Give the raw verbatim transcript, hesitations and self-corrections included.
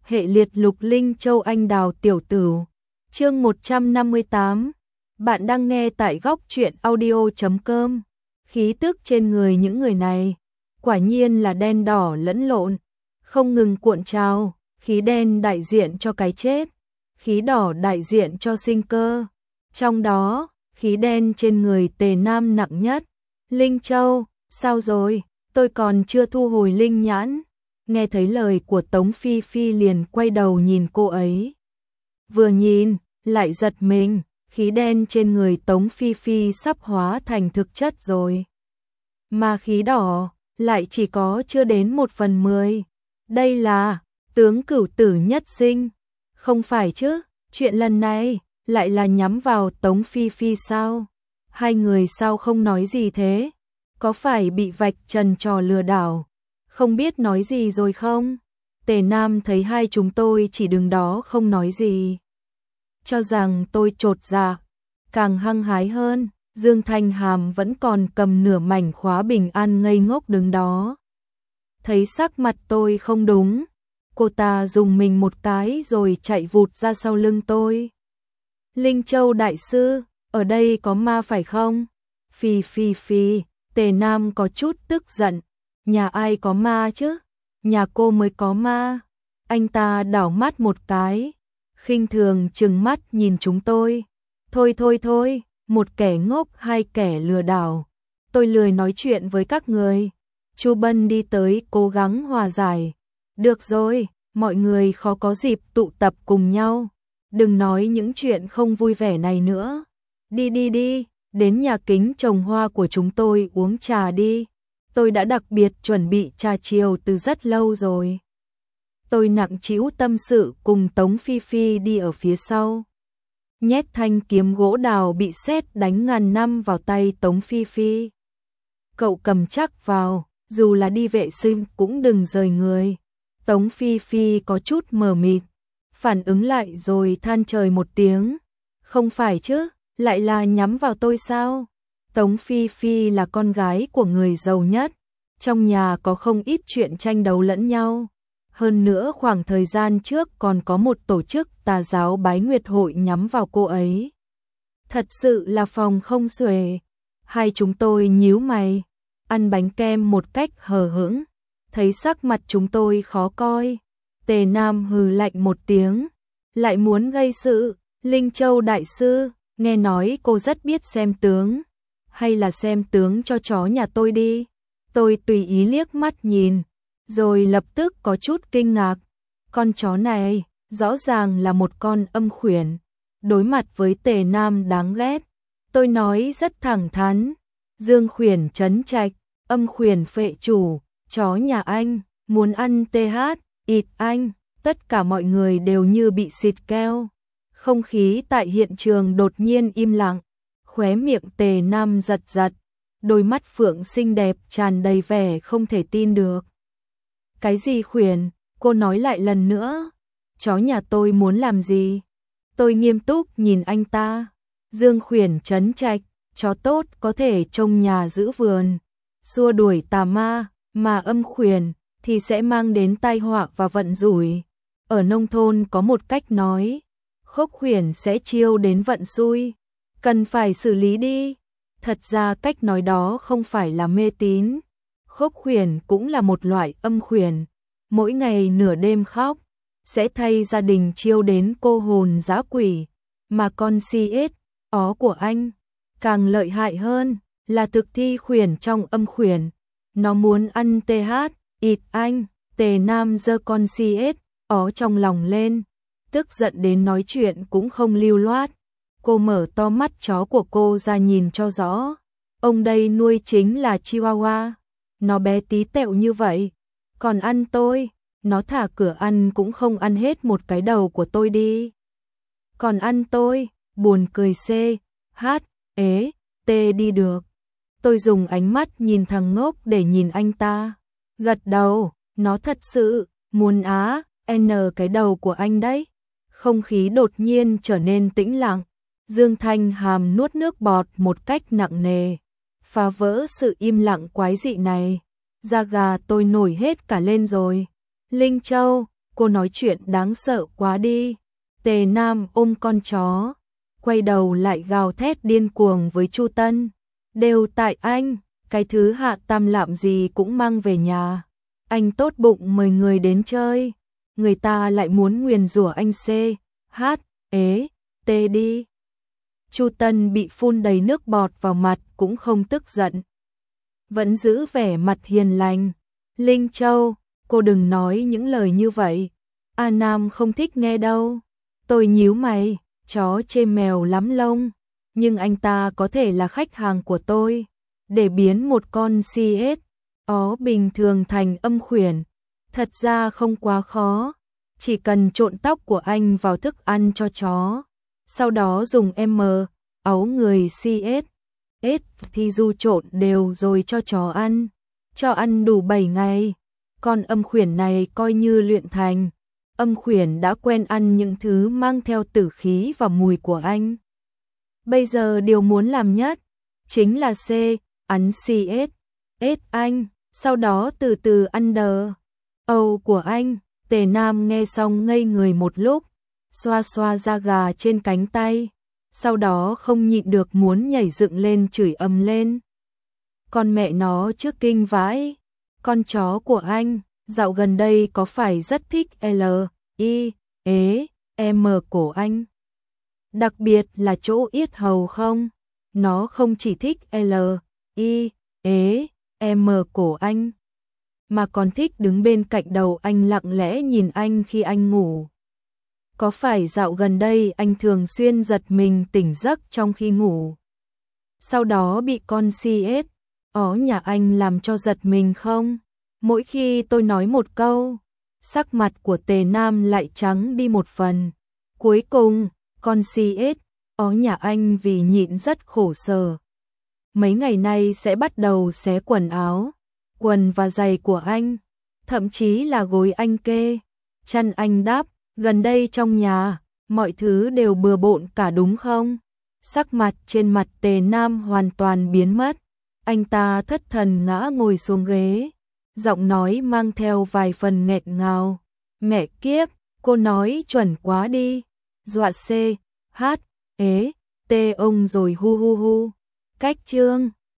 hệ liệt lục Linh Châu anh đào tiểu tử. Chương một trăm năm mươi tám. Bạn đang nghe tại góc truyện audio chấm com. Khí tức trên người những người này, quả nhiên là đen đỏ lẫn lộn, không ngừng cuộn trào, khí đen đại diện cho cái chết, khí đỏ đại diện cho sinh cơ. Trong đó, khí đen trên người Tề Nam nặng nhất. Linh Châu, sao rồi? Tôi còn chưa thu hồi linh nhãn. Nghe thấy lời của Tống Phi Phi liền quay đầu nhìn cô ấy. Vừa nhìn, lại giật mình, khí đen trên người Tống Phi Phi sắp hóa thành thực chất rồi. Mà khí đỏ, lại chỉ có chưa đến một phần mười. Đây là tướng cửu tử nhất sinh. Không phải chứ, chuyện lần này lại là nhắm vào Tống Phi Phi sao? Hai người sao không nói gì thế? Có phải bị vạch trần trò lừa đảo? Không biết nói gì rồi không? Tề Nam thấy hai chúng tôi chỉ đứng đó không nói gì, cho rằng tôi chột dạ, càng hăng hái hơn. Dương Thanh Hàm vẫn còn cầm nửa mảnh khóa bình an ngây ngốc đứng đó. Thấy sắc mặt tôi không đúng, cô ta dùng mình một cái rồi chạy vụt ra sau lưng tôi. Linh Châu đại sư, ở đây có ma phải không? Phi phi phi, Tề Nam có chút tức giận. Nhà ai có ma chứ? Nhà cô mới có ma. Anh ta đảo mắt một cái, khinh thường trừng mắt nhìn chúng tôi. Thôi thôi thôi, một kẻ ngốc hai kẻ lừa đảo. Tôi lười nói chuyện với các người. Chu Bân đi tới cố gắng hòa giải. Được rồi, mọi người khó có dịp tụ tập cùng nhau. Đừng nói những chuyện không vui vẻ này nữa. Đi đi đi, đến nhà kính trồng hoa của chúng tôi uống trà đi. Tôi đã đặc biệt chuẩn bị trà chiều từ rất lâu rồi. Tôi nặng trĩu tâm sự cùng Tống Phi Phi đi ở phía sau. Nhét thanh kiếm gỗ đào bị sét đánh ngàn năm vào tay Tống Phi Phi. Cậu cầm chắc vào, dù là đi vệ sinh cũng đừng rời người. Tống Phi Phi có chút mờ mịt, phản ứng lại rồi than trời một tiếng. Không phải chứ, lại là nhắm vào tôi sao? Tống Phi Phi là con gái của người giàu nhất, trong nhà có không ít chuyện tranh đấu lẫn nhau. Hơn nữa khoảng thời gian trước còn có một tổ chức tà giáo Bái Nguyệt Hội nhắm vào cô ấy. Thật sự là phòng không xuể. Hai chúng tôi nhíu mày, ăn bánh kem một cách hờ hững, thấy sắc mặt chúng tôi khó coi. Tề Nam hừ lạnh một tiếng, lại muốn gây sự. Linh Châu đại sư, nghe nói cô rất biết xem tướng. Hay là xem tướng cho chó nhà tôi đi. Tôi tùy ý liếc mắt nhìn, rồi lập tức có chút kinh ngạc. Con chó này, rõ ràng là một con âm khuyển. Đối mặt với Tề Nam đáng ghét, tôi nói rất thẳng thắn. Dương khuyển trấn trạch, âm khuyển phệ chủ, chó nhà anh, muốn ăn tê hát, ịt anh. Tất cả mọi người đều như bị xịt keo. Không khí tại hiện trường đột nhiên im lặng. Khóe miệng Tề Nam giật giật, đôi mắt phượng xinh đẹp tràn đầy vẻ không thể tin được. Cái gì khuyển? Cô nói lại lần nữa. Chó nhà tôi muốn làm gì? Tôi nghiêm túc nhìn anh ta. Dương khuyển trấn trạch, chó tốt có thể trông nhà giữ vườn, xua đuổi tà ma, mà âm khuyển thì sẽ mang đến tai họa và vận rủi. Ở nông thôn có một cách nói, khốc khuyển sẽ chiêu đến vận xui. Cần phải xử lý đi. Thật ra cách nói đó không phải là mê tín. Khốc khuyển cũng là một loại âm khuyển. Mỗi ngày nửa đêm khóc, sẽ thay gia đình chiêu đến cô hồn dã quỷ. Mà con si ết, ó của anh, càng lợi hại hơn, là thực thi khuyển trong âm khuyển. Nó muốn ăn tê hát, ịt anh. Tề Nam giơ con si ết, ó trong lòng lên, tức giận đến nói chuyện cũng không lưu loát. Cô mở to mắt chó của cô ra nhìn cho rõ. Ông đây nuôi chính là Chihuahua. Nó bé tí tẹo như vậy, còn ăn tôi, nó thả cửa ăn cũng không ăn hết một cái đầu của tôi đi. Còn ăn tôi, buồn cười c, hát, ế, tê đi được. Tôi dùng ánh mắt nhìn thằng ngốc để nhìn anh ta. Gật đầu, nó thật sự muốn á, n cái đầu của anh đấy. Không khí đột nhiên trở nên tĩnh lặng. Dương Thanh Hàm nuốt nước bọt một cách nặng nề, phá vỡ sự im lặng quái dị này. Da gà tôi nổi hết cả lên rồi. Linh Châu, cô nói chuyện đáng sợ quá đi. Tề Nam ôm con chó, quay đầu lại gào thét điên cuồng với Chu Tân. Đều tại anh, cái thứ hạ tam lạm gì cũng mang về nhà. Anh tốt bụng mời người đến chơi, người ta lại muốn nguyền rủa anh C, H, ế, T đi. Chu Tân bị phun đầy nước bọt vào mặt cũng không tức giận, vẫn giữ vẻ mặt hiền lành. Linh Châu, cô đừng nói những lời như vậy, A Nam không thích nghe đâu. Tôi nhíu mày, chó chê mèo lắm lông, nhưng anh ta có thể là khách hàng của tôi. Để biến một con xê ét ó bình thường thành âm khuyển, thật ra không quá khó. Chỉ cần trộn tóc của anh vào thức ăn cho chó, sau đó dùng M, ấu người xê ét, S thì du trộn đều rồi cho chó ăn. Cho ăn đủ bảy ngày, con âm khuyển này coi như luyện thành. Âm khuyển đã quen ăn những thứ mang theo tử khí và mùi của anh. Bây giờ điều muốn làm nhất chính là C, ăn xê ét, S anh, sau đó từ từ ăn đờ. Âu của anh. Tề Nam nghe xong ngây người một lúc, xoa xoa da gà trên cánh tay, sau đó không nhịn được muốn nhảy dựng lên chửi ầm lên. Con mẹ nó trước kinh vãi, con chó của anh, dạo gần đây có phải rất thích L, I, ế, M cổ anh? Đặc biệt là chỗ yết hầu không? Nó không chỉ thích L, I, ế, M cổ anh, mà còn thích đứng bên cạnh đầu anh lặng lẽ nhìn anh khi anh ngủ. Có phải dạo gần đây anh thường xuyên giật mình tỉnh giấc trong khi ngủ, sau đó bị con xê ét ó nhà anh làm cho giật mình không? Mỗi khi tôi nói một câu, sắc mặt của Tề Nam lại trắng đi một phần. Cuối cùng, con xê ét ó nhà anh vì nhịn rất khổ sở, mấy ngày nay sẽ bắt đầu xé quần áo, quần và giày của anh, thậm chí là gối anh kê, chăn anh đắp. Gần đây trong nhà, mọi thứ đều bừa bộn cả đúng không? Sắc mặt trên mặt Tề Nam hoàn toàn biến mất. Anh ta thất thần ngã ngồi xuống ghế, giọng nói mang theo vài phần nghẹn ngào. Mẹ kiếp, cô nói chuẩn quá đi. Dọa C, H, ế, T ông rồi hu hu hu. Cách chương